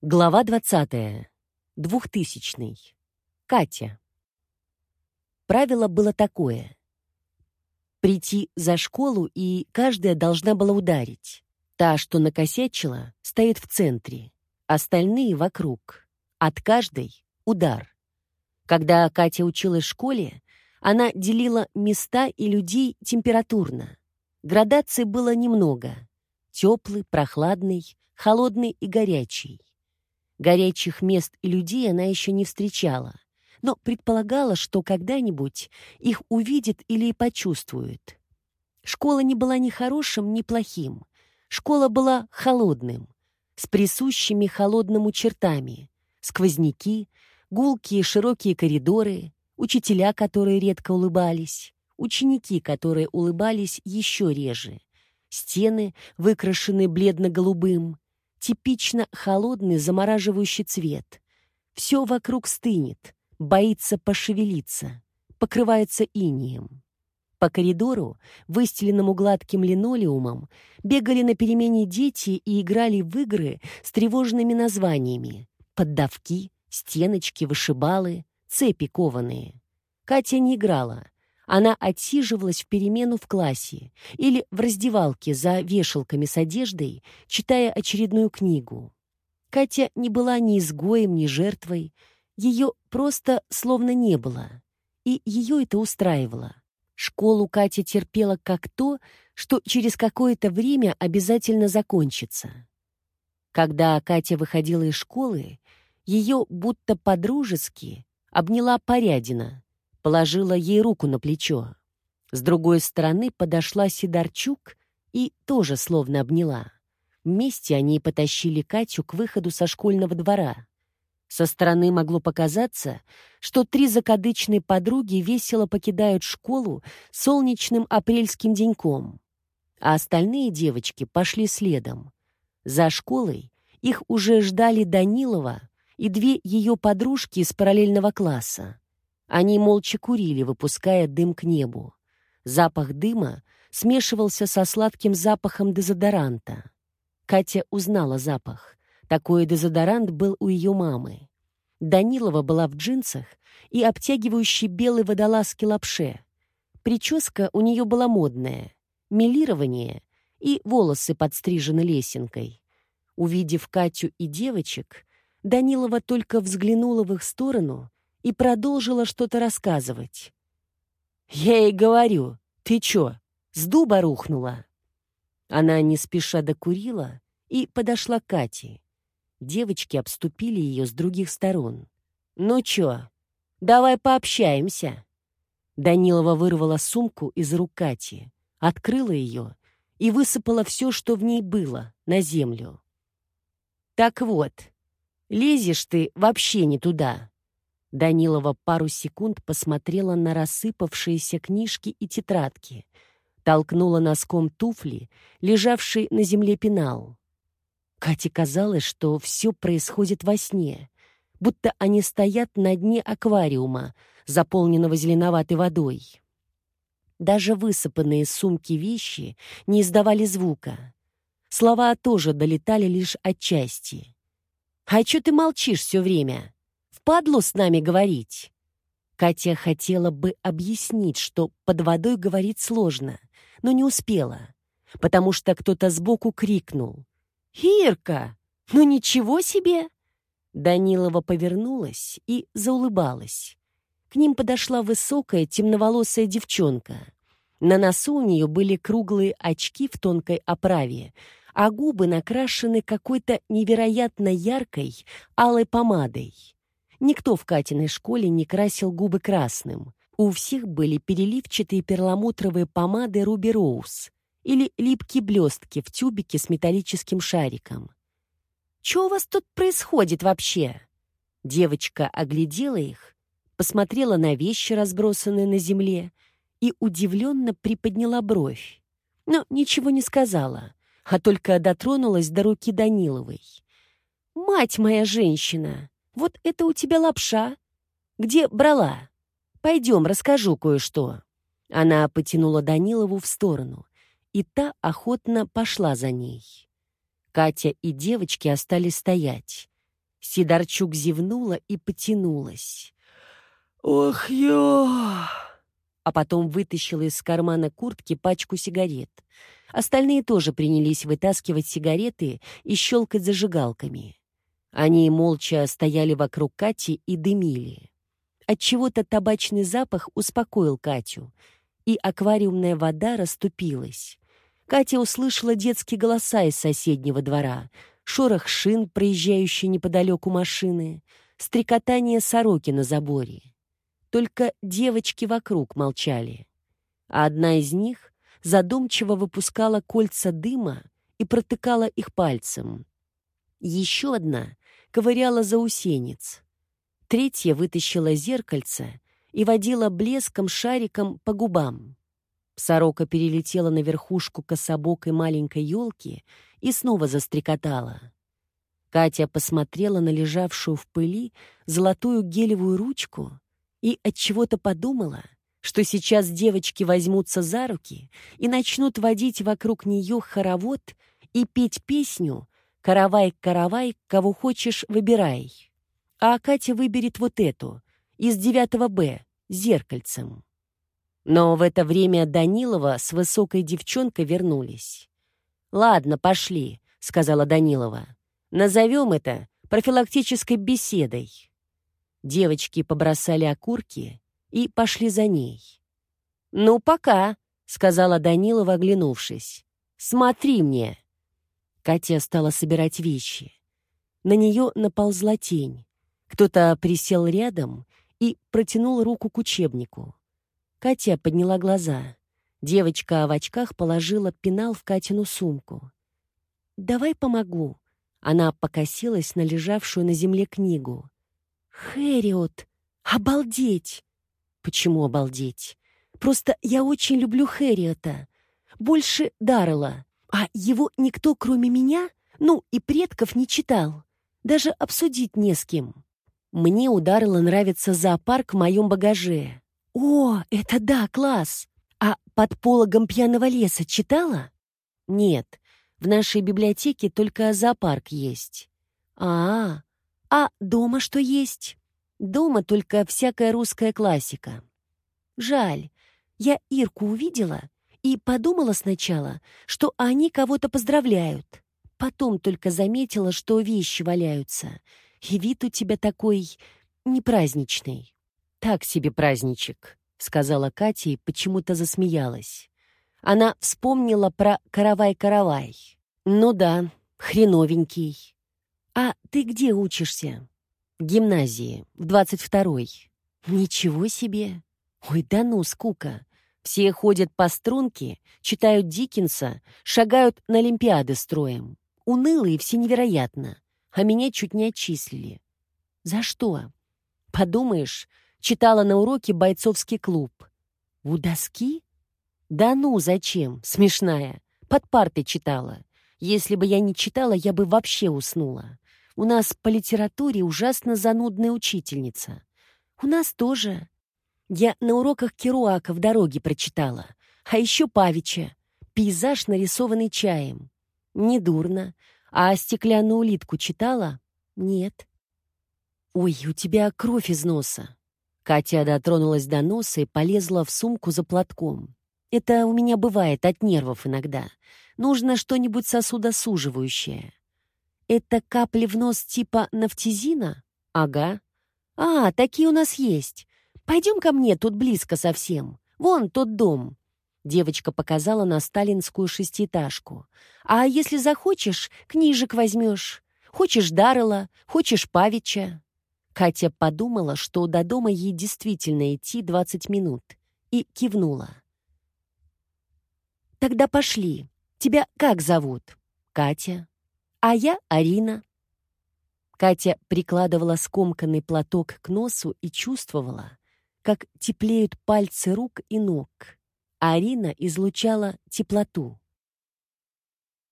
Глава 20. 2000. Катя. Правило было такое. Прийти за школу, и каждая должна была ударить. Та, что накосячила, стоит в центре, остальные вокруг. От каждой — удар. Когда Катя училась в школе, она делила места и людей температурно. Градаций было немного. Теплый, прохладный, холодный и горячий. Горячих мест и людей она еще не встречала, но предполагала, что когда-нибудь их увидит или почувствует. Школа не была ни хорошим, ни плохим. Школа была холодным, с присущими холодному чертами. Сквозняки, гулкие широкие коридоры, учителя, которые редко улыбались, ученики, которые улыбались еще реже, стены, выкрашенные бледно-голубым, типично холодный замораживающий цвет. Все вокруг стынет, боится пошевелиться, покрывается инеем. По коридору, выстеленному гладким линолеумом, бегали на перемене дети и играли в игры с тревожными названиями: поддавки, стеночки, вышибалы, цепи кованые. Катя не играла. Она отсиживалась в перемену в классе или в раздевалке за вешалками с одеждой, читая очередную книгу. Катя не была ни изгоем, ни жертвой. Ее просто словно не было. И ее это устраивало. Школу Катя терпела как то, что через какое-то время обязательно закончится. Когда Катя выходила из школы, ее будто по-дружески обняла Порядина, положила ей руку на плечо. С другой стороны подошла Сидорчук и тоже словно обняла. Вместе они потащили Катю к выходу со школьного двора. Со стороны могло показаться, что три закадычные подруги весело покидают школу солнечным апрельским деньком, а остальные девочки пошли следом. За школой их уже ждали Данилова и две ее подружки из параллельного класса. Они молча курили, выпуская дым к небу. Запах дыма смешивался со сладким запахом дезодоранта. Катя узнала запах. Такой дезодорант был у ее мамы. Данилова была в джинсах и обтягивающей белой водолазке-лапше. Прическа у нее была модная, мелирование и волосы подстрижены лесенкой. Увидев Катю и девочек, Данилова только взглянула в их сторону и продолжила что-то рассказывать. «Я ей говорю, ты чё, с дуба рухнула?» Она не спеша докурила и подошла к Кате. Девочки обступили ее с других сторон. «Ну чё, давай пообщаемся». Данилова вырвала сумку из рук Кати, открыла ее и высыпала все, что в ней было, на землю. «Так вот, лезешь ты вообще не туда». Данилова пару секунд посмотрела на рассыпавшиеся книжки и тетрадки, толкнула носком туфли, лежавший на земле пенал. Кате казалось, что все происходит во сне, будто они стоят на дне аквариума, заполненного зеленоватой водой. Даже высыпанные из сумки вещи не издавали звука. Слова тоже долетали лишь отчасти. «А чё ты молчишь все время? Впадло с нами говорить?» Катя хотела бы объяснить, что под водой говорить сложно, но не успела, потому что кто-то сбоку крикнул: «Ирка, ну ничего себе!» Данилова повернулась и заулыбалась. К ним подошла высокая темноволосая девчонка. На носу у нее были круглые очки в тонкой оправе, а губы накрашены какой-то невероятно яркой алой помадой. Никто в Катиной школе не красил губы красным. У всех были переливчатые перламутровые помады Руби Роуз или липкие блестки в тюбике с металлическим шариком. «Чё у вас тут происходит вообще?» Девочка оглядела их, посмотрела на вещи, разбросанные на земле, и удивленно приподняла бровь. Но ничего не сказала, а только дотронулась до руки Даниловой. «Мать моя женщина, вот это у тебя лапша. Где брала? Пойдем, расскажу кое-что». Она потянула Данилову в сторону, и та охотно пошла за ней. Катя и девочки остались стоять. Сидорчук зевнула и потянулась. «Ох, ё!» А потом вытащила из кармана куртки пачку сигарет. Остальные тоже принялись вытаскивать сигареты и щелкать зажигалками. Они молча стояли вокруг Кати и дымили. Отчего-то табачный запах успокоил Катю, и аквариумная вода расступилась. Катя услышала детские голоса из соседнего двора, шорох шин, проезжающей неподалеку машины, стрекотание сороки на заборе. Только девочки вокруг молчали. А одна из них задумчиво выпускала кольца дыма и протыкала их пальцем. Еще одна ковыряла заусенец. Третья вытащила зеркальце и водила блеском шариком по губам. Сорока перелетела на верхушку кособокой маленькой елки и снова застрекотала. Катя посмотрела на лежавшую в пыли золотую гелевую ручку и отчего-то подумала, что сейчас девочки возьмутся за руки и начнут водить вокруг нее хоровод и петь песню «Каравай, каравай, кого хочешь, выбирай». А Катя выберет вот эту, из 9 Б, с зеркальцем. Но в это время Данилова с высокой девчонкой вернулись. «Ладно, пошли», — сказала Данилова. «Назовем это профилактической беседой». Девочки побросали окурки и пошли за ней. «Ну, пока», — сказала Данилова, оглянувшись. «Смотри мне». Катя стала собирать вещи. На нее наползла тень. Кто-то присел рядом и протянул руку к учебнику. Катя подняла глаза. Девочка в очках положила пенал в Катину сумку. «Давай помогу». Она покосилась на лежавшую на земле книгу. «Хэриот! Обалдеть!» «Почему обалдеть? Просто я очень люблю Хэриота. Больше Даррелла. А его никто, кроме меня, ну и предков, не читал. Даже обсудить не с кем. Мне у Даррелла нравится зоопарк в моем багаже». «О, это да, класс! А «Под пологом пьяного леса» читала?» «Нет, в нашей библиотеке только зоопарк есть». «А дома что есть?» «Дома только всякая русская классика». «Жаль, я Ирку увидела и подумала сначала, что они кого-то поздравляют. Потом только заметила, что вещи валяются, и вид у тебя такой непраздничный». «Так себе праздничек», — сказала Катя и почему-то засмеялась. Она вспомнила про «Каравай-каравай». «Ну да, хреновенький». «А ты где учишься?» «В гимназии, в 22-й». «Ничего себе! Ой, да ну, скука. Все ходят по струнке, читают Диккенса, шагают на олимпиады строем. Унылые все невероятно, а меня чуть не отчислили». «За что?» «Подумаешь, читала на уроке бойцовский клуб». «У доски?» «Да ну, зачем? Смешная. Под партой читала. Если бы я не читала, я бы вообще уснула. У нас по литературе ужасно занудная учительница. У нас тоже. Я на уроках Керуака в дороге прочитала. А еще Павича. Пейзаж, нарисованный чаем. Недурно. А стеклянную улитку читала? Нет». «Ой, у тебя кровь из носа». Катя дотронулась до носа и полезла в сумку за платком. «Это у меня бывает от нервов иногда. Нужно что-нибудь сосудосуживающее». «Это капли в нос типа нафтизина?» «Ага». «А, такие у нас есть. Пойдем ко мне, тут близко совсем. Вон тот дом». Девочка показала на сталинскую шестиэтажку. «А если захочешь, книжек возьмешь. Хочешь Даррелла, хочешь Павича». Катя подумала, что до дома ей действительно идти 20 минут, и кивнула. «Тогда пошли. Тебя как зовут?» «Катя». «А я Арина». Катя прикладывала скомканный платок к носу и чувствовала, как теплеют пальцы рук и ног. Арина излучала теплоту.